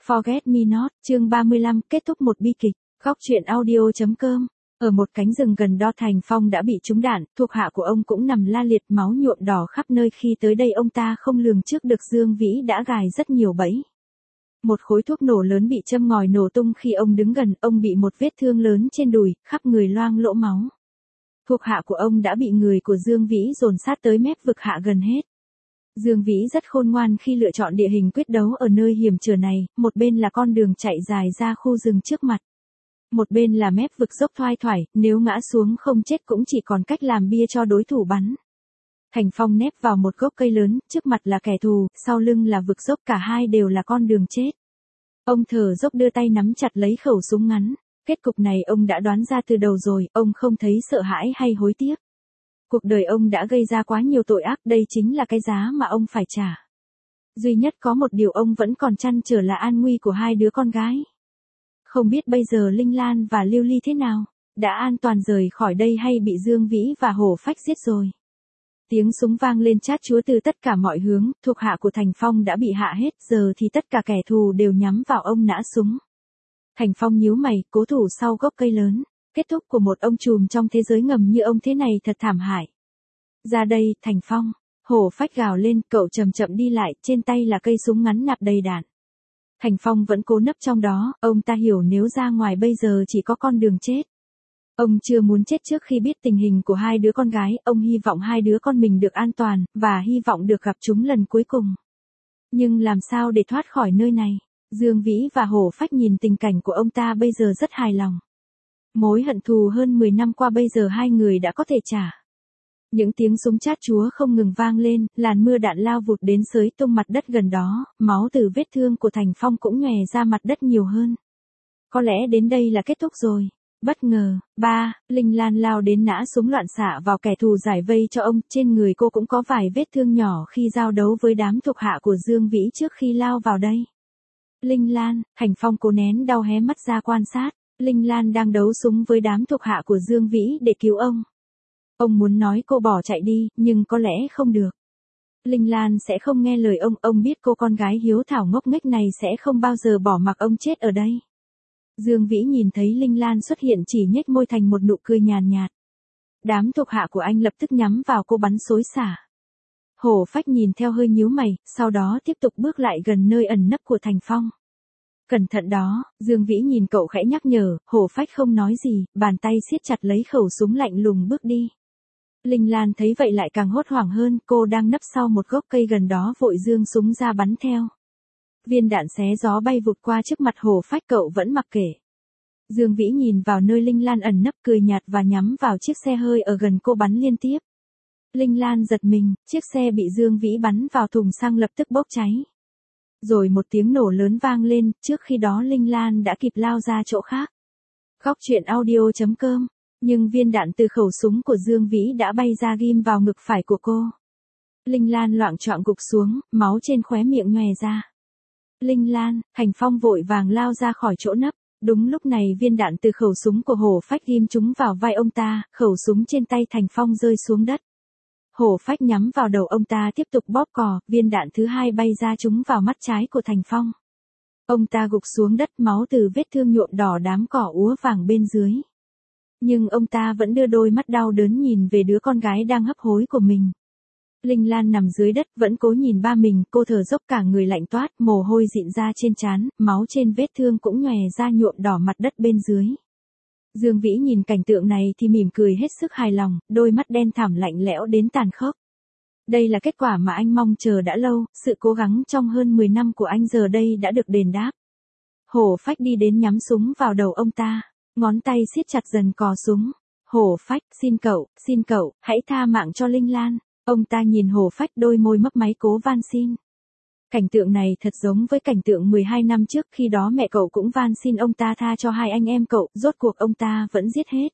Forget Me Not, chương 35, kết thúc một bi kịch. Góc truyện audio.com. Ở một cánh rừng gần đó Thành Phong đã bị trúng đạn, thuộc hạ của ông cũng nằm la liệt, máu nhuộm đỏ khắp nơi. Khi tới đây ông ta không lường trước được Dương Vĩ đã gài rất nhiều bẫy. Một khối thuốc nổ lớn bị châm ngòi nổ tung khi ông đứng gần, ông bị một vết thương lớn trên đùi, khắp người loang lỗ máu. Thuộc hạ của ông đã bị người của Dương Vĩ dồn sát tới mép vực hạ gần hết. Dương Vĩ rất khôn ngoan khi lựa chọn địa hình quyết đấu ở nơi hiểm trở này, một bên là con đường chạy dài ra khu rừng trước mặt. Một bên là mép vực dốc thoai thoải, nếu ngã xuống không chết cũng chỉ còn cách làm bia cho đối thủ bắn. Thành Phong nép vào một gốc cây lớn, trước mặt là kẻ thù, sau lưng là vực dốc, cả hai đều là con đường chết. Ông thở dốc đưa tay nắm chặt lấy khẩu súng ngắn. Kết cục này ông đã đoán ra từ đầu rồi, ông không thấy sợ hãi hay hối tiếc. Cuộc đời ông đã gây ra quá nhiều tội ác, đây chính là cái giá mà ông phải trả. Duy nhất có một điều ông vẫn còn trăn trở là an nguy của hai đứa con gái. Không biết bây giờ Linh Lan và Lưu Ly thế nào, đã an toàn rời khỏi đây hay bị Dương Vĩ và Hổ Phách giết rồi. Tiếng súng vang lên chát chúa từ tất cả mọi hướng, thuộc hạ của Thành Phong đã bị hạ hết, giờ thì tất cả kẻ thù đều nhắm vào ông nã súng. Thành Phong nhíu mày, cố thủ sau gốc cây lớn. Kết thúc của một ông trùm trong thế giới ngầm như ông thế này thật thảm hại. Ra đây, Thành Phong. Hổ Phách gào lên, cậu chậm chậm đi lại, trên tay là cây súng ngắn nạp đầy đạn. Thành Phong vẫn cố nấp trong đó, ông ta hiểu nếu ra ngoài bây giờ chỉ có con đường chết. Ông chưa muốn chết trước khi biết tình hình của hai đứa con gái, ông hy vọng hai đứa con mình được an toàn, và hy vọng được gặp chúng lần cuối cùng. Nhưng làm sao để thoát khỏi nơi này? Dương Vĩ và Hổ Phách nhìn tình cảnh của ông ta bây giờ rất hài lòng. Mối hận thù hơn 10 năm qua bây giờ hai người đã có thể trả. Những tiếng súng chát chúa không ngừng vang lên, làn mưa đạn lao vụt đến xới tung mặt đất gần đó, máu từ vết thương của Thành Phong cũng nhòe ra mặt đất nhiều hơn. Có lẽ đến đây là kết thúc rồi. Bất ngờ, Linh Lan lao đến nã súng loạn xạ vào kẻ thù giải vây cho ông, trên người cô cũng có vài vết thương nhỏ khi giao đấu với đám thuộc hạ của Dương Vĩ trước khi lao vào đây. Linh Lan, Thành Phong cố nén đau hé mắt ra quan sát. Linh Lan đang đấu súng với đám thuộc hạ của Dương Vĩ để cứu ông. Ông muốn nói cô bỏ chạy đi, nhưng có lẽ không được. Linh Lan sẽ không nghe lời ông biết cô con gái hiếu thảo ngốc nghếch này sẽ không bao giờ bỏ mặc ông chết ở đây. Dương Vĩ nhìn thấy Linh Lan xuất hiện chỉ nhếch môi thành một nụ cười nhàn nhạt. Đám thuộc hạ của anh lập tức nhắm vào cô bắn xối xả. Hổ Phách nhìn theo hơi nhíu mày, sau đó tiếp tục bước lại gần nơi ẩn nấp của Thành Phong. Cẩn thận đó, Dương Vĩ nhìn cậu khẽ nhắc nhở, Hổ Phách không nói gì, bàn tay siết chặt lấy khẩu súng lạnh lùng bước đi. Linh Lan thấy vậy lại càng hốt hoảng hơn, cô đang nấp sau một gốc cây gần đó vội giương súng ra bắn theo. Viên đạn xé gió bay vụt qua trước mặt Hổ Phách, cậu vẫn mặc kệ. Dương Vĩ nhìn vào nơi Linh Lan ẩn nấp cười nhạt và nhắm vào chiếc xe hơi ở gần cô bắn liên tiếp. Linh Lan giật mình, chiếc xe bị Dương Vĩ bắn vào thùng xăng lập tức bốc cháy. Rồi một tiếng nổ lớn vang lên, trước khi đó Linh Lan đã kịp lao ra chỗ khác. Góc truyện audio.com. Nhưng viên đạn từ khẩu súng của Dương Vĩ đã bay ra ghim vào ngực phải của cô. Linh Lan loạng choạng gục xuống, máu trên khóe miệng nhòe ra. Linh Lan, Thành Phong vội vàng lao ra khỏi chỗ nấp. Đúng lúc này viên đạn từ khẩu súng của Hổ Phách ghim trúng vào vai ông ta, khẩu súng trên tay Thành Phong rơi xuống đất. Hổ Phách nhắm vào đầu ông ta tiếp tục bóp cò, viên đạn thứ hai bay ra trúng vào mắt trái của Thành Phong. Ông ta gục xuống đất, máu từ vết thương nhuộm đỏ đám cỏ úa vàng bên dưới. Nhưng ông ta vẫn đưa đôi mắt đau đớn nhìn về đứa con gái đang hấp hối của mình. Linh Lan nằm dưới đất vẫn cố nhìn ba mình, cô thở dốc cả người lạnh toát, mồ hôi dịn ra trên trán, máu trên vết thương cũng nhòe ra nhuộm đỏ mặt đất bên dưới. Dương Vĩ nhìn cảnh tượng này thì mỉm cười hết sức hài lòng, đôi mắt đen thẳm lạnh lẽo đến tàn khốc. Đây là kết quả mà anh mong chờ đã lâu, sự cố gắng trong hơn 10 năm của anh giờ đây đã được đền đáp. Hổ Phách đi đến nhắm súng vào đầu ông ta, ngón tay siết chặt dần cò súng. Hổ Phách, xin cậu, hãy tha mạng cho Linh Lan. Ông ta nhìn Hổ Phách, đôi môi mấp máy cố van xin. Cảnh tượng này thật giống với cảnh tượng 12 năm trước, khi đó mẹ cậu cũng van xin ông ta tha cho hai anh em cậu, rốt cuộc ông ta vẫn giết hết.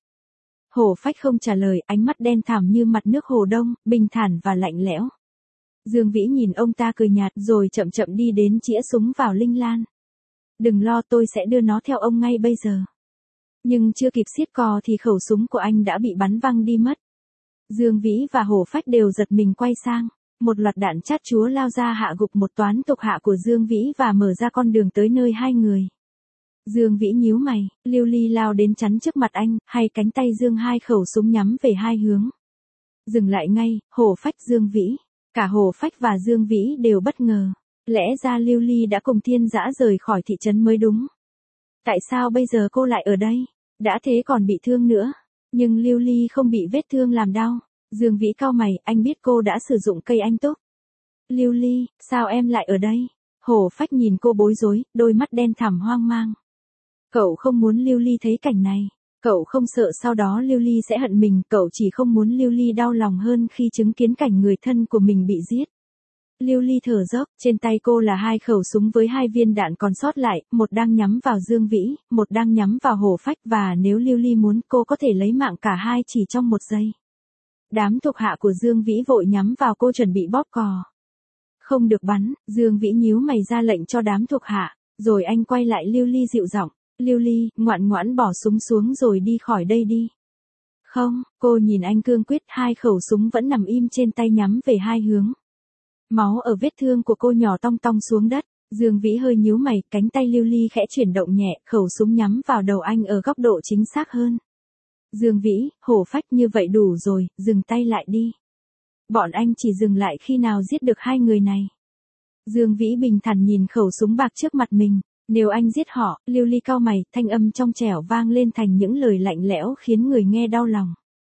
Hổ Phách không trả lời, ánh mắt đen thẳm như mặt nước hồ đông, bình thản và lạnh lẽo. Dương Vĩ nhìn ông ta cười nhạt rồi chậm chậm đi đến chĩa súng vào Linh Lan. Đừng lo, tôi sẽ đưa nó theo ông ngay bây giờ. Nhưng chưa kịp siết cò thì khẩu súng của anh đã bị bắn văng đi mất. Dương Vĩ và Hổ Phách đều giật mình quay sang. Một loạt đạn chát chúa lao ra hạ gục một toán thuộc hạ của Dương Vĩ và mở ra con đường tới nơi hai người. Dương Vĩ nhíu mày, Lưu Ly lao đến chắn trước mặt anh, hai cánh tay giương hai khẩu súng nhắm về hai hướng. Dừng lại ngay, Hổ Phách Dương Vĩ. Cả Hổ Phách và Dương Vĩ đều bất ngờ. Lẽ ra Lưu Ly đã cùng Thiên Dã rời khỏi thị trấn mới đúng. Tại sao bây giờ cô lại ở đây? Đã thế còn bị thương nữa. Nhưng Lưu Ly không bị vết thương làm đau. Dương Vĩ cau mày, anh biết cô đã sử dụng cây anh túc. Lưu Ly, sao em lại ở đây? Hổ Phách nhìn cô bối rối, đôi mắt đen thẳm hoang mang. Cậu không muốn Lưu Ly thấy cảnh này. Cậu không sợ sau đó Lưu Ly sẽ hận mình, cậu chỉ không muốn Lưu Ly đau lòng hơn khi chứng kiến cảnh người thân của mình bị giết. Lưu Ly thở dốc, trên tay cô là hai khẩu súng với hai viên đạn còn sót lại, một đang nhắm vào Dương Vĩ, một đang nhắm vào Hổ Phách và nếu Lưu Ly muốn cô có thể lấy mạng cả hai chỉ trong một giây. Đám thuộc hạ của Dương Vĩ vội nhắm vào cô chuẩn bị bóp cò. Không được bắn, Dương Vĩ nhíu mày ra lệnh cho đám thuộc hạ, rồi anh quay lại Lưu Ly dịu giọng, Lưu Ly, ngoan ngoãn bỏ súng xuống rồi đi khỏi đây đi. Không, cô nhìn anh cương quyết, hai khẩu súng vẫn nằm im trên tay nhắm về hai hướng. Máu ở vết thương của cô nhỏ tong tong xuống đất, Dương Vĩ hơi nhíu mày, cánh tay Lưu Ly khẽ chuyển động nhẹ, khẩu súng nhắm vào đầu anh ở góc độ chính xác hơn. Dương Vĩ, Hổ Phách như vậy đủ rồi, dừng tay lại đi. Bọn anh chỉ dừng lại khi nào giết được hai người này. Dương Vĩ bình thản nhìn khẩu súng bạc trước mặt mình. Nếu anh giết họ, Lưu Ly cau mày, thanh âm trong trẻo vang lên thành những lời lạnh lẽo khiến người nghe đau lòng.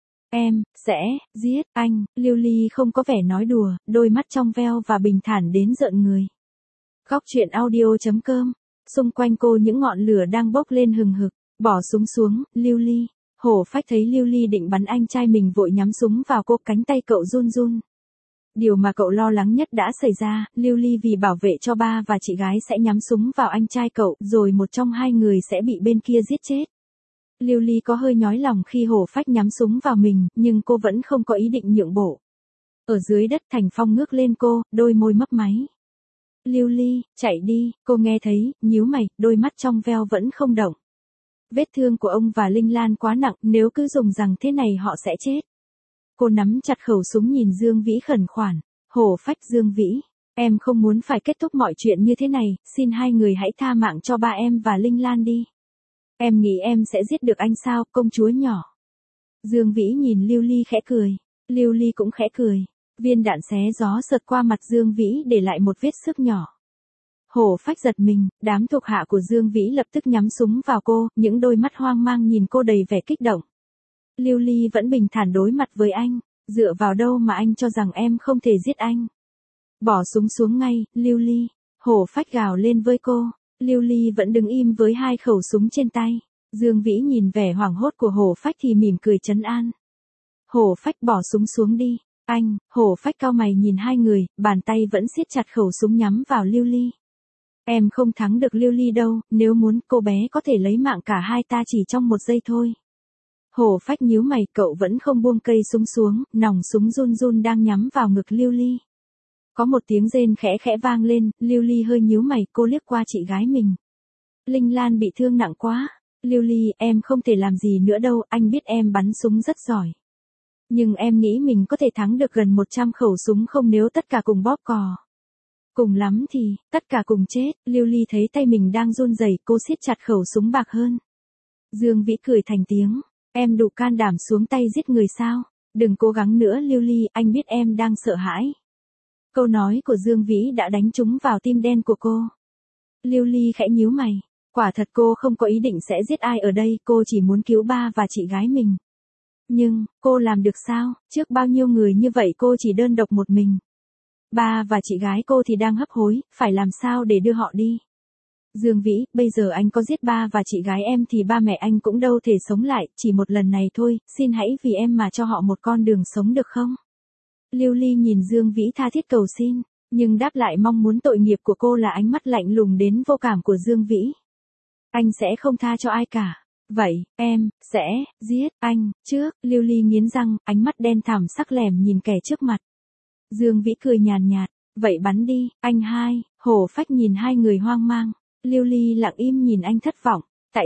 Em, sẽ, giết, anh, Lưu Ly không có vẻ nói đùa, đôi mắt trong veo và bình thản đến rợn người. Góc truyện audio.com, xung quanh cô những ngọn lửa đang bốc lên hừng hực, bỏ súng xuống, Lưu Ly. Hổ Phách thấy Lưu Ly định bắn anh trai mình vội nhắm súng vào cô, cánh tay cậu run run. Điều mà cậu lo lắng nhất đã xảy ra, Lưu Ly vì bảo vệ cho ba và chị gái sẽ nhắm súng vào anh trai cậu, rồi một trong hai người sẽ bị bên kia giết chết. Lưu Ly có hơi nhói lòng khi Hổ Phách nhắm súng vào mình, nhưng cô vẫn không có ý định nhượng bộ. Ở dưới đất Thành Phong ngước lên cô, đôi môi mấp máy. Lưu Ly, chạy đi, cô nghe thấy, nhíu mày, đôi mắt trong veo vẫn không động. Vết thương của ông và Linh Lan quá nặng, nếu cứ dùng rằng thế này họ sẽ chết. Cô nắm chặt khẩu súng nhìn Dương Vĩ khẩn khoản. Hổ Phách, Dương Vĩ, em không muốn phải kết thúc mọi chuyện như thế này, xin hai người hãy tha mạng cho ba em và Linh Lan đi. Em nghĩ em sẽ giết được anh sao, công chúa nhỏ. Dương Vĩ nhìn Lưu Ly khẽ cười. Lưu Ly cũng khẽ cười. Viên đạn xé gió sượt qua mặt Dương Vĩ để lại một vết xước nhỏ. Hổ Phách giật mình, đám thuộc hạ của Dương Vĩ lập tức nhắm súng vào cô, những đôi mắt hoang mang nhìn cô đầy vẻ kích động. Lưu Ly vẫn bình thản đối mặt với anh, dựa vào đâu mà anh cho rằng em không thể giết anh. Bỏ súng xuống ngay, Lưu Ly. Hổ Phách gào lên với cô. Lưu Ly vẫn đứng im với hai khẩu súng trên tay. Dương Vĩ nhìn vẻ hoảng hốt của Hổ Phách thì mỉm cười trấn an. Hổ Phách bỏ súng xuống đi. Anh, Hổ Phách cau mày nhìn hai người, bàn tay vẫn siết chặt khẩu súng nhắm vào Lưu Ly. Em không thắng được Lưu Ly đâu, nếu muốn cô bé có thể lấy mạng cả hai ta chỉ trong một giây thôi. Hổ Phách nhíu mày, cậu vẫn không buông cây súng xuống, nòng súng run run đang nhắm vào ngực Lưu Ly. Có một tiếng rên khẽ khẽ vang lên, Lưu Ly hơi nhíu mày, cô liếc qua chị gái mình. Linh Lan bị thương nặng quá. Lưu Ly, em không thể làm gì nữa đâu, anh biết em bắn súng rất giỏi. Nhưng em nghĩ mình có thể thắng được gần 100 khẩu súng không nếu tất cả cùng bóp cò. Cùng lắm thì, tất cả cùng chết. Lưu Ly thấy tay mình đang run rẩy, cô siết chặt khẩu súng bạc hơn. Dương Vĩ cười thành tiếng. Em đủ can đảm xuống tay giết người sao? Đừng cố gắng nữa Lưu Ly, anh biết em đang sợ hãi. Câu nói của Dương Vĩ đã đánh trúng vào tim đen của cô. Lưu Ly khẽ nhíu mày. Quả thật cô không có ý định sẽ giết ai ở đây, cô chỉ muốn cứu ba và chị gái mình. Nhưng, cô làm được sao? Trước bao nhiêu người như vậy cô chỉ đơn độc một mình. Ba và chị gái cô thì đang hấp hối, phải làm sao để đưa họ đi? Dương Vĩ, bây giờ anh có giết ba và chị gái em thì ba mẹ anh cũng đâu thể sống lại, chỉ một lần này thôi, xin hãy vì em mà cho họ một con đường sống được không? Lưu Ly nhìn Dương Vĩ tha thiết cầu xin, nhưng đáp lại mong muốn tội nghiệp của cô là ánh mắt lạnh lùng đến vô cảm của Dương Vĩ. Anh sẽ không tha cho ai cả. Vậy, em, sẽ, giết, anh, trước, Lưu Ly nghiến răng, ánh mắt đen thẳm sắc lẻm nhìn kẻ trước mặt. Dương Vĩ cười nhàn nhạt, vậy bắn đi, anh hai, Hổ Phách nhìn hai người hoang mang. Lưu Ly lặng im nhìn anh thất vọng.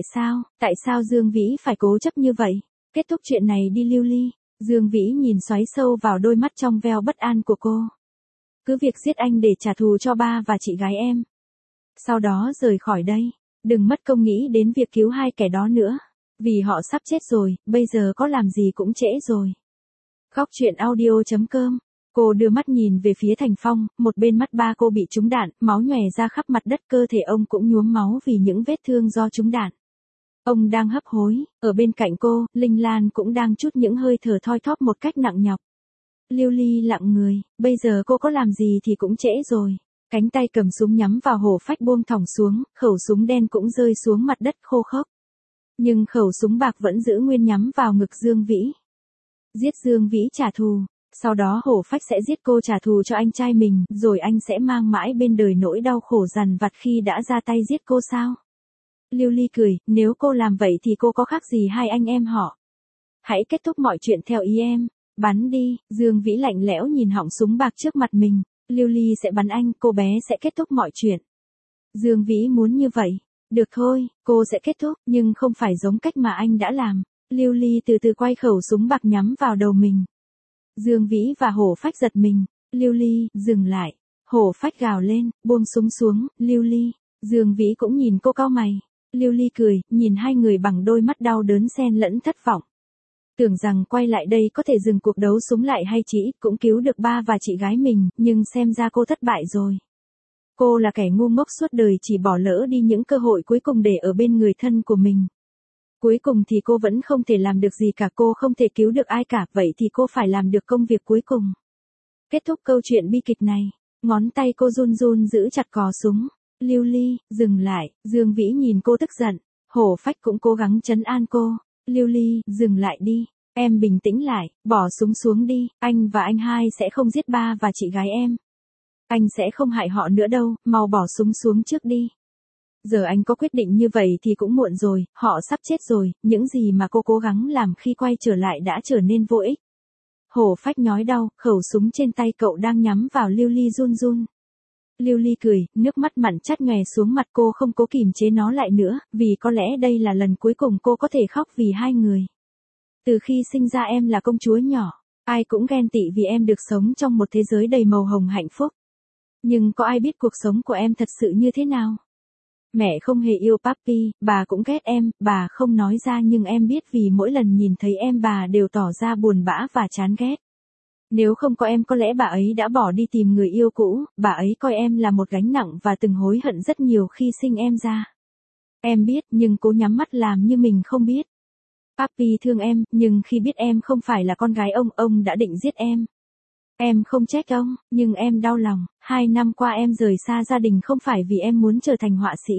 Tại sao Dương Vĩ phải cố chấp như vậy? Kết thúc chuyện này đi Lưu Ly. Dương Vĩ nhìn xoáy sâu vào đôi mắt trong veo bất an của cô. Cứ việc giết anh để trả thù cho ba và chị gái em. Sau đó rời khỏi đây. Đừng mất công nghĩ đến việc cứu hai kẻ đó nữa. Vì họ sắp chết rồi, bây giờ có làm gì cũng trễ rồi. Khóc chuyện audio.com. Cô đưa mắt nhìn về phía Thành Phong, một bên mắt ba cô bị trúng đạn, máu nhòe ra khắp mặt đất, cơ thể ông cũng nhuốm máu vì những vết thương do trúng đạn. Ông đang hấp hối, ở bên cạnh cô, Linh Lan cũng đang trút những hơi thở thoi thóp một cách nặng nhọc. Lưu Ly lặng người, bây giờ cô có làm gì thì cũng trễ rồi. Cánh tay cầm súng nhắm vào Hổ Phách buông thõng xuống, khẩu súng đen cũng rơi xuống mặt đất khô khốc. Nhưng khẩu súng bạc vẫn giữ nguyên nhắm vào ngực Dương Vĩ. Giết Dương Vĩ trả thù, sau đó Hổ Phách sẽ giết cô trả thù cho anh trai mình, rồi anh sẽ mang mãi bên đời nỗi đau khổ dằn vặt khi đã ra tay giết cô sao? Lưu Ly cười, nếu cô làm vậy thì cô có khác gì hai anh em họ. Hãy kết thúc mọi chuyện theo ý em. Bắn đi, Dương Vĩ lạnh lẽo nhìn họng súng bạc trước mặt mình. Lưu Ly sẽ bắn anh, cô bé sẽ kết thúc mọi chuyện. Dương Vĩ muốn như vậy. Được thôi, cô sẽ kết thúc, nhưng không phải giống cách mà anh đã làm. Lưu Ly từ từ quay khẩu súng bạc nhắm vào đầu mình. Dương Vĩ và Hổ Phách giật mình. Lưu Ly, dừng lại. Hổ Phách gào lên, buông súng xuống. Lưu Ly. Dương Vĩ cũng nhìn cô cau mày. Lưu Ly cười, nhìn hai người bằng đôi mắt đau đớn xen lẫn thất vọng. Tưởng rằng quay lại đây có thể dừng cuộc đấu súng lại hay chỉ ít cũng cứu được ba và chị gái mình, nhưng xem ra cô thất bại rồi. Cô là kẻ ngu ngốc suốt đời chỉ bỏ lỡ đi những cơ hội cuối cùng để ở bên người thân của mình. Cuối cùng thì cô vẫn không thể làm được gì cả, cô không thể cứu được ai cả, vậy thì cô phải làm được công việc cuối cùng. Kết thúc câu chuyện bi kịch này, ngón tay cô run run giữ chặt cò súng. Lưu Ly, dừng lại, Dương Vĩ nhìn cô tức giận, Hổ Phách cũng cố gắng trấn an cô. Lưu Ly, dừng lại đi, em bình tĩnh lại, bỏ súng xuống đi, anh và anh hai sẽ không giết ba và chị gái em. Anh sẽ không hại họ nữa đâu, mau bỏ súng xuống trước đi. Giờ anh có quyết định như vậy thì cũng muộn rồi, họ sắp chết rồi, những gì mà cô cố gắng làm khi quay trở lại đã trở nên vô ích. Hổ Phách nhói đau, khẩu súng trên tay cậu đang nhắm vào Lưu Ly run run. Lưu Ly cười, nước mắt mặn chát nhòe xuống mặt, cô không cố kìm chế nó lại nữa, vì có lẽ đây là lần cuối cùng cô có thể khóc vì hai người. Từ khi sinh ra em là công chúa nhỏ, ai cũng ghen tị vì em được sống trong một thế giới đầy màu hồng hạnh phúc. Nhưng có ai biết cuộc sống của em thật sự như thế nào? Mẹ không hề yêu Papi, bà cũng ghét em, bà không nói ra nhưng em biết vì mỗi lần nhìn thấy em bà đều tỏ ra buồn bã và chán ghét. Nếu không có em có lẽ bà ấy đã bỏ đi tìm người yêu cũ, bà ấy coi em là một gánh nặng và từng hối hận rất nhiều khi sinh em ra. Em biết nhưng cố nhắm mắt làm như mình không biết. Papi thương em, nhưng khi biết em không phải là con gái ông đã định giết em. Em không trách ông, nhưng em đau lòng, 2 năm qua em rời xa gia đình không phải vì em muốn trở thành họa sĩ.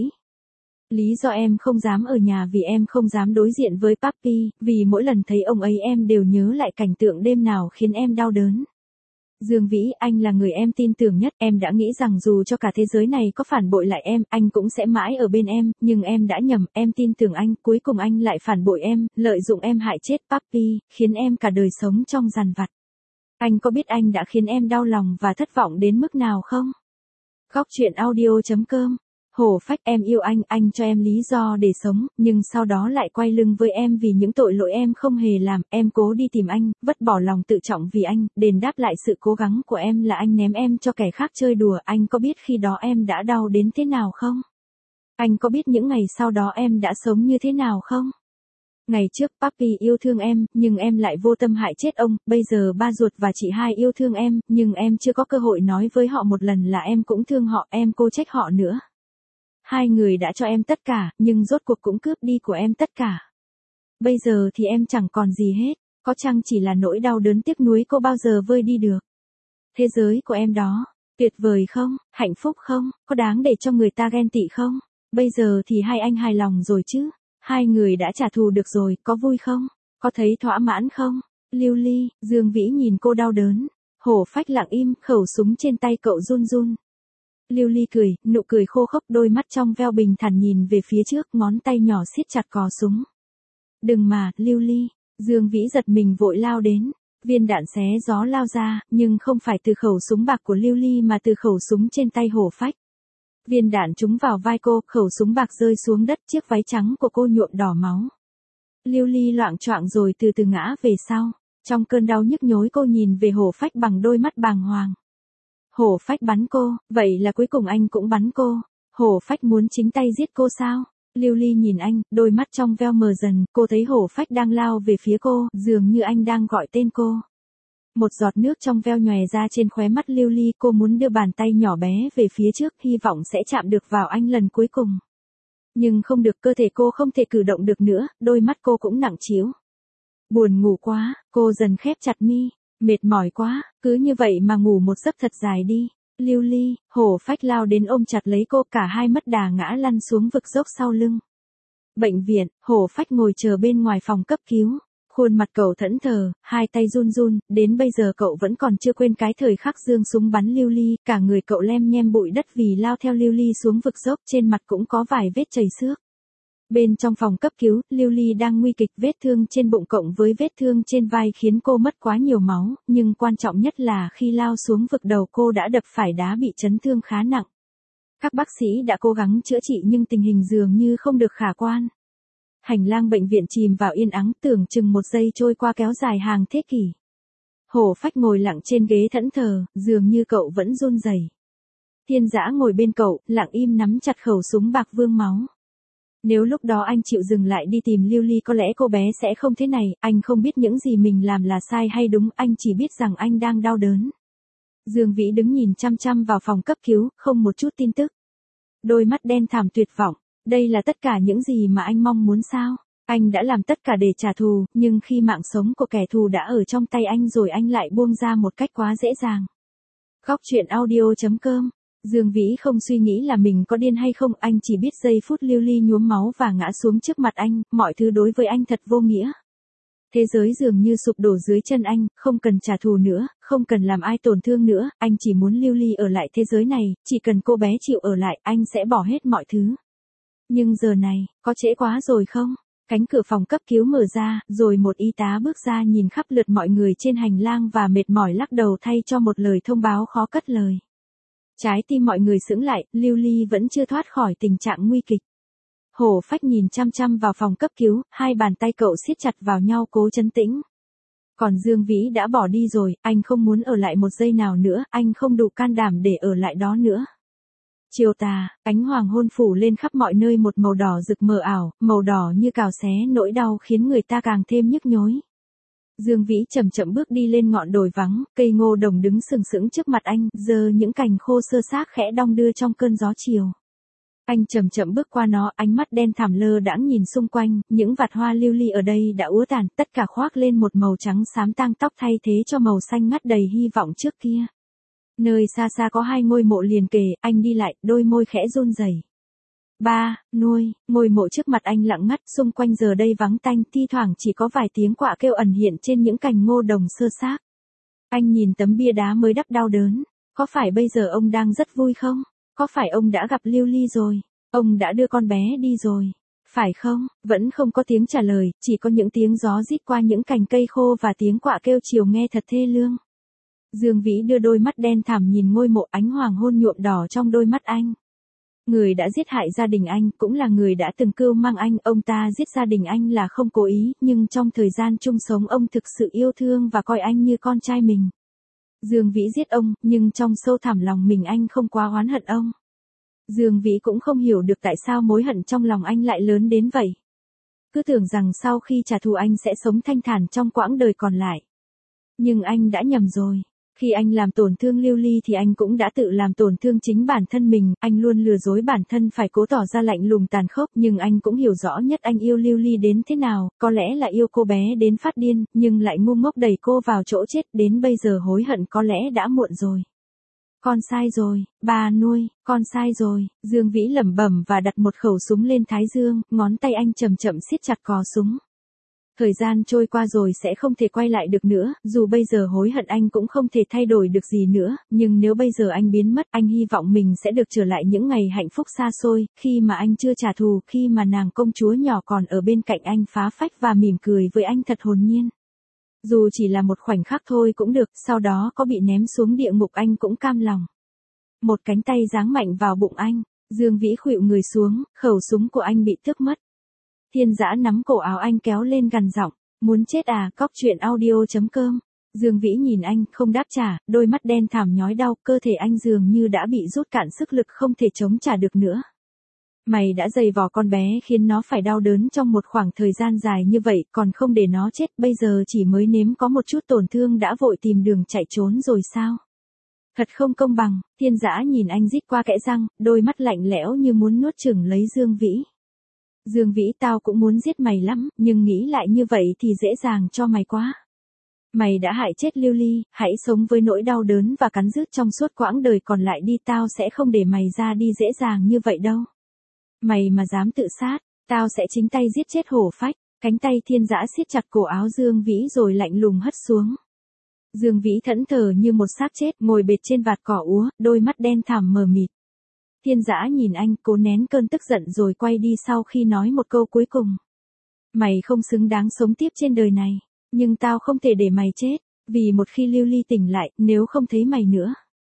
Lý do em không dám ở nhà vì em không dám đối diện với Papi, vì mỗi lần thấy ông ấy em đều nhớ lại cảnh tượng đêm nào khiến em đau đớn. Dương Vĩ, anh là người em tin tưởng nhất, em đã nghĩ rằng dù cho cả thế giới này có phản bội lại em, anh cũng sẽ mãi ở bên em, nhưng em đã nhầm, em tin tưởng anh, cuối cùng anh lại phản bội em, lợi dụng em hại chết Papi, khiến em cả đời sống trong dằn vặt. Anh có biết anh đã khiến em đau lòng và thất vọng đến mức nào không? Khóc chuyện audio.com. Hổ Phách, em yêu anh cho em lý do để sống, nhưng sau đó lại quay lưng với em vì những tội lỗi em không hề làm, em cố đi tìm anh, vứt bỏ lòng tự trọng vì anh, đền đáp lại sự cố gắng của em là anh ném em cho kẻ khác chơi đùa, anh có biết khi đó em đã đau đến thế nào không? Anh có biết những ngày sau đó em đã sống như thế nào không? Ngày trước Papi yêu thương em, nhưng em lại vô tâm hại chết ông, bây giờ ba ruột và chị hai yêu thương em, nhưng em chưa có cơ hội nói với họ một lần là em cũng thương họ, em cô trách họ nữa. Hai người đã cho em tất cả, nhưng rốt cuộc cũng cướp đi của em tất cả. Bây giờ thì em chẳng còn gì hết, có chăng chỉ là nỗi đau đớn tiếc nuối cô bao giờ vơi đi được. Thế giới của em đó, tuyệt vời không, hạnh phúc không, có đáng để cho người ta ghen tị không? Bây giờ thì hai anh hài lòng rồi chứ? Hai người đã trả thù được rồi, có vui không? Có thấy thỏa mãn không? Lưu Ly, Dương Vĩ nhìn cô đau đớn. Hổ Phách lặng im, khẩu súng trên tay cậu run run. Lưu Ly cười, nụ cười khô khốc, đôi mắt trong veo bình thản nhìn về phía trước, ngón tay nhỏ siết chặt cò súng. Đừng mà, Lưu Ly. Dương Vĩ giật mình vội lao đến. Viên đạn xé gió lao ra, nhưng không phải từ khẩu súng bạc của Lưu Ly mà từ khẩu súng trên tay Hổ Phách. Viên đạn trúng vào vai cô, khẩu súng bạc rơi xuống đất, chiếc váy trắng của cô nhuộm đỏ máu. Lưu Ly loạng choạng rồi từ từ ngã về sau. Trong cơn đau nhức nhối cô nhìn về Hổ Phách bằng đôi mắt bàng hoàng. Hổ Phách bắn cô, vậy là cuối cùng anh cũng bắn cô. Hổ Phách muốn chính tay giết cô sao? Lưu Ly nhìn anh, đôi mắt trong veo mờ dần, cô thấy Hổ Phách đang lao về phía cô, dường như anh đang gọi tên cô. Một giọt nước trong veo nhòe ra trên khóe mắt Lưu Ly, cô muốn đưa bàn tay nhỏ bé về phía trước, hy vọng sẽ chạm được vào anh lần cuối cùng. Nhưng không được, cơ thể cô không thể cử động được nữa, đôi mắt cô cũng nặng trĩu. Buồn ngủ quá, cô dần khép chặt mi, mệt mỏi quá, cứ như vậy mà ngủ một giấc thật dài đi. Lưu Ly, Hổ Phách lao đến ôm chặt lấy cô, cả hai mất đà ngã lăn xuống vực dốc sau lưng. Bệnh viện, Hổ Phách ngồi chờ bên ngoài phòng cấp cứu. Khuôn mặt cậu thẫn thờ, hai tay run run, đến bây giờ cậu vẫn còn chưa quên cái thời khắc giương súng bắn Lưu Ly, cả người cậu lem nhem bụi đất vì lao theo Lưu Ly xuống vực dốc, trên mặt cũng có vài vết chảy xước. Bên trong phòng cấp cứu, Lưu Ly đang nguy kịch, vết thương trên bụng cộng với vết thương trên vai khiến cô mất quá nhiều máu, nhưng quan trọng nhất là khi lao xuống vực đầu cô đã đập phải đá bị chấn thương khá nặng. Các bác sĩ đã cố gắng chữa trị nhưng tình hình dường như không được khả quan. Hành lang bệnh viện chìm vào yên ắng, tưởng chừng một giây trôi qua kéo dài hàng thế kỷ. Hổ Phách ngồi lặng trên ghế thẫn thờ, dường như cậu vẫn run rẩy. Thiên Dã ngồi bên cậu, lặng im nắm chặt khẩu súng bạc vương máu. Nếu lúc đó anh chịu dừng lại đi tìm Lưu Ly có lẽ cô bé sẽ không thế này, anh không biết những gì mình làm là sai hay đúng, anh chỉ biết rằng anh đang đau đớn. Dương Vĩ đứng nhìn chăm chăm vào phòng cấp cứu, không một chút tin tức. Đôi mắt đen thẳm tuyệt vọng. Đây là tất cả những gì mà anh mong muốn sao? Anh đã làm tất cả để trả thù, nhưng khi mạng sống của kẻ thù đã ở trong tay anh rồi anh lại buông ra một cách quá dễ dàng. Góc truyện audio.com. Dương Vĩ không suy nghĩ là mình có điên hay không, anh chỉ biết giây phút Lưu Ly nhuốm máu và ngã xuống trước mặt anh, mọi thứ đối với anh thật vô nghĩa. Thế giới dường như sụp đổ dưới chân anh, không cần trả thù nữa, không cần làm ai tổn thương nữa, anh chỉ muốn Lưu Ly ở lại thế giới này, chỉ cần cô bé chịu ở lại, anh sẽ bỏ hết mọi thứ. Nhưng giờ này, có trễ quá rồi không? Cánh cửa phòng cấp cứu mở ra, rồi một y tá bước ra nhìn khắp lượt mọi người trên hành lang và mệt mỏi lắc đầu thay cho một lời thông báo khó cất lời. Trái tim mọi người sững lại, Lưu Ly vẫn chưa thoát khỏi tình trạng nguy kịch. Hổ Phách nhìn chăm chăm vào phòng cấp cứu, hai bàn tay cậu siết chặt vào nhau cố trấn tĩnh. Còn Dương Vĩ đã bỏ đi rồi, anh không muốn ở lại một giây nào nữa, anh không đủ can đảm để ở lại đó nữa. Chiều tà, ánh hoàng hôn phủ lên khắp mọi nơi một màu đỏ rực mờ ảo, màu đỏ như cào xé nỗi đau khiến người ta càng thêm nhức nhối. Dương Vĩ chậm chậm bước đi lên ngọn đồi vắng, cây ngô đồng đứng sừng sững trước mặt anh, giơ những cành khô sơ xác khẽ đong đưa trong cơn gió chiều. Anh chậm chậm bước qua nó, ánh mắt đen thẳm lơ đãng nhìn xung quanh, những vạt hoa lưu ly ở đây đã úa tàn, tất cả khoác lên một màu trắng xám tang tóc thay thế cho màu xanh ngắt đầy hy vọng trước kia. Nơi xa xa có hai ngôi mộ liền kề, anh đi lại, đôi môi khẽ run rẩy. Ba, nuôi, ngôi mộ trước mặt anh lặng ngắt, xung quanh giờ đây vắng tanh, thi thoảng chỉ có vài tiếng quạ kêu ẩn hiện trên những cành ngô đồng sơ xác. Anh nhìn tấm bia đá mới đắp đau đớn, có phải bây giờ ông đang rất vui không? Có phải ông đã gặp Lưu Ly rồi? Ông đã đưa con bé đi rồi? Phải không? Vẫn không có tiếng trả lời, chỉ có những tiếng gió rít qua những cành cây khô và tiếng quạ kêu chiều nghe thật thê lương. Dương Vĩ đưa đôi mắt đen thẳm nhìn ngôi mộ, ánh hoàng hôn nhuộm đỏ trong đôi mắt anh. Người đã giết hại gia đình anh, cũng là người đã từng cưu mang anh, ông ta giết gia đình anh là không cố ý, nhưng trong thời gian chung sống ông thực sự yêu thương và coi anh như con trai mình. Dương Vĩ giết ông, nhưng trong sâu thẳm lòng mình anh không quá oán hận ông. Dương Vĩ cũng không hiểu được tại sao mối hận trong lòng anh lại lớn đến vậy. Cứ tưởng rằng sau khi trả thù anh sẽ sống thanh thản trong quãng đời còn lại. Nhưng anh đã nhầm rồi. Khi anh làm tổn thương Lưu Ly thì anh cũng đã tự làm tổn thương chính bản thân mình, anh luôn lừa dối bản thân phải cố tỏ ra lạnh lùng tàn khốc, nhưng anh cũng hiểu rõ nhất anh yêu Lưu Ly đến thế nào, có lẽ là yêu cô bé đến phát điên, nhưng lại ngu ngốc đẩy cô vào chỗ chết, đến bây giờ hối hận có lẽ đã muộn rồi. Con sai rồi, bà nuôi, con sai rồi, Dương Vĩ lẩm bẩm và đặt một khẩu súng lên thái dương, ngón tay anh chậm chậm siết chặt cò súng. Thời gian trôi qua rồi sẽ không thể quay lại được nữa, dù bây giờ hối hận anh cũng không thể thay đổi được gì nữa, nhưng nếu bây giờ anh biến mất, anh hy vọng mình sẽ được trở lại những ngày hạnh phúc xa xôi, khi mà anh chưa trả thù, khi mà nàng công chúa nhỏ còn ở bên cạnh anh phá phách và mỉm cười với anh thật hồn nhiên. Dù chỉ là một khoảnh khắc thôi cũng được, sau đó có bị ném xuống địa ngục anh cũng cam lòng. Một cánh tay giáng mạnh vào bụng anh, Dương Vĩ khuỵu người xuống, khẩu súng của anh bị tước mất. Thiên Dã nắm cổ áo anh kéo lên gằn giọng, muốn chết à, cóc truyện audio.com. Dương Vĩ nhìn anh, không đáp trả, đôi mắt đen thẳm nhói đau, cơ thể anh dường như đã bị rút cạn sức lực không thể chống trả được nữa. Mày đã dày vò con bé khiến nó phải đau đớn trong một khoảng thời gian dài như vậy, còn không để nó chết, bây giờ chỉ mới nếm có một chút tổn thương đã vội tìm đường chạy trốn rồi sao? Thật không công bằng. Thiên Dã nhìn anh rít qua kẽ răng, đôi mắt lạnh lẽo như muốn nuốt chửng lấy Dương Vĩ. Dương Vĩ, tao cũng muốn giết mày lắm, nhưng nghĩ lại như vậy thì dễ dàng cho mày quá. Mày đã hại chết Lưu Ly, hãy sống với nỗi đau đớn và cắn rứt trong suốt quãng đời còn lại đi, tao sẽ không để mày ra đi dễ dàng như vậy đâu. Mày mà dám tự sát, tao sẽ chính tay giết chết Hổ Phách. Cánh tay Thiên Dã siết chặt cổ áo Dương Vĩ rồi lạnh lùng hất xuống. Dương Vĩ thẫn thờ như một xác chết, ngồi bệt trên vạt cỏ úa, đôi mắt đen thẳm mờ mịt. Thiên Dã nhìn anh, cố nén cơn tức giận rồi quay đi sau khi nói một câu cuối cùng. Mày không xứng đáng sống tiếp trên đời này, nhưng tao không thể để mày chết, vì một khi Lưu Ly tỉnh lại, nếu không thấy mày nữa,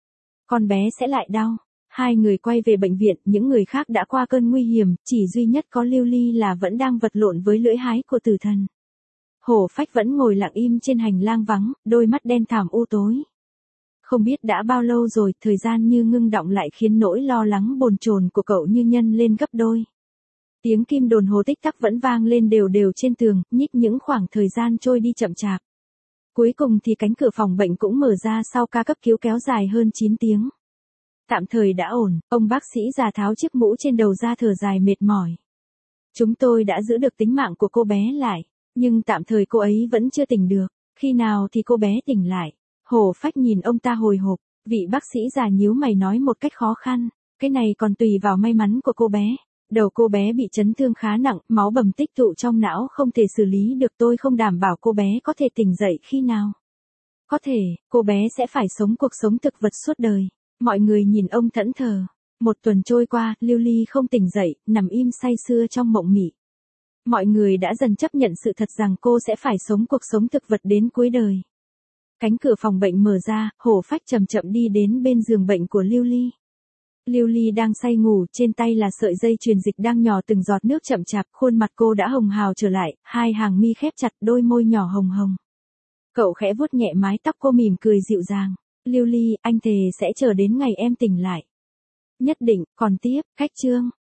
con bé sẽ lại đau. Hai người quay về bệnh viện, những người khác đã qua cơn nguy hiểm, chỉ duy nhất có Lưu Ly là vẫn đang vật lộn với lưỡi hái của tử thần. Hổ Phách vẫn ngồi lặng im trên hành lang vắng, đôi mắt đen thẳm u tối. Không biết đã bao lâu rồi, thời gian như ngưng đọng lại khiến nỗi lo lắng bồn chồn của cậu như nhân lên gấp đôi. Tiếng kim đồng hồ tích tắc vẫn vang lên đều đều trên tường, nhích những khoảng thời gian trôi đi chậm chạp. Cuối cùng thì cánh cửa phòng bệnh cũng mở ra sau ca cấp cứu kéo dài hơn 9 tiếng. Tạm thời đã ổn, ông bác sĩ già tháo chiếc mũ trên đầu ra thở dài mệt mỏi. Chúng tôi đã giữ được tính mạng của cô bé lại, nhưng tạm thời cô ấy vẫn chưa tỉnh được, khi nào thì cô bé tỉnh lại? Hổ Phách nhìn ông ta hồi hộp, vị bác sĩ già nhíu mày nói một cách khó khăn, cái này còn tùy vào may mắn của cô bé. Đầu cô bé bị chấn thương khá nặng, máu bầm tích tụ trong não không thể xử lý được, tôi không đảm bảo cô bé có thể tỉnh dậy khi nào. Có thể, cô bé sẽ phải sống cuộc sống thực vật suốt đời. Mọi người nhìn ông thẫn thờ. Một tuần trôi qua, Lưu Ly không tỉnh dậy, nằm im say sưa trong mộng mị. Mọi người đã dần chấp nhận sự thật rằng cô sẽ phải sống cuộc sống thực vật đến cuối đời. Cánh cửa phòng bệnh mở ra, Hổ Phách chậm chậm đi đến bên giường bệnh của Lưu Ly. Lưu Ly đang say ngủ, trên tay là sợi dây chuyền dịch đang nhỏ từng giọt nước chậm chạp, khuôn mặt cô đã hồng hào trở lại, hai hàng mi khép chặt, đôi môi nhỏ hồng hồng. Cậu khẽ vuốt nhẹ mái tóc cô, mỉm cười dịu dàng. Lưu Ly, anh thề sẽ chờ đến ngày em tỉnh lại. Nhất định. Còn tiếp, khách chương.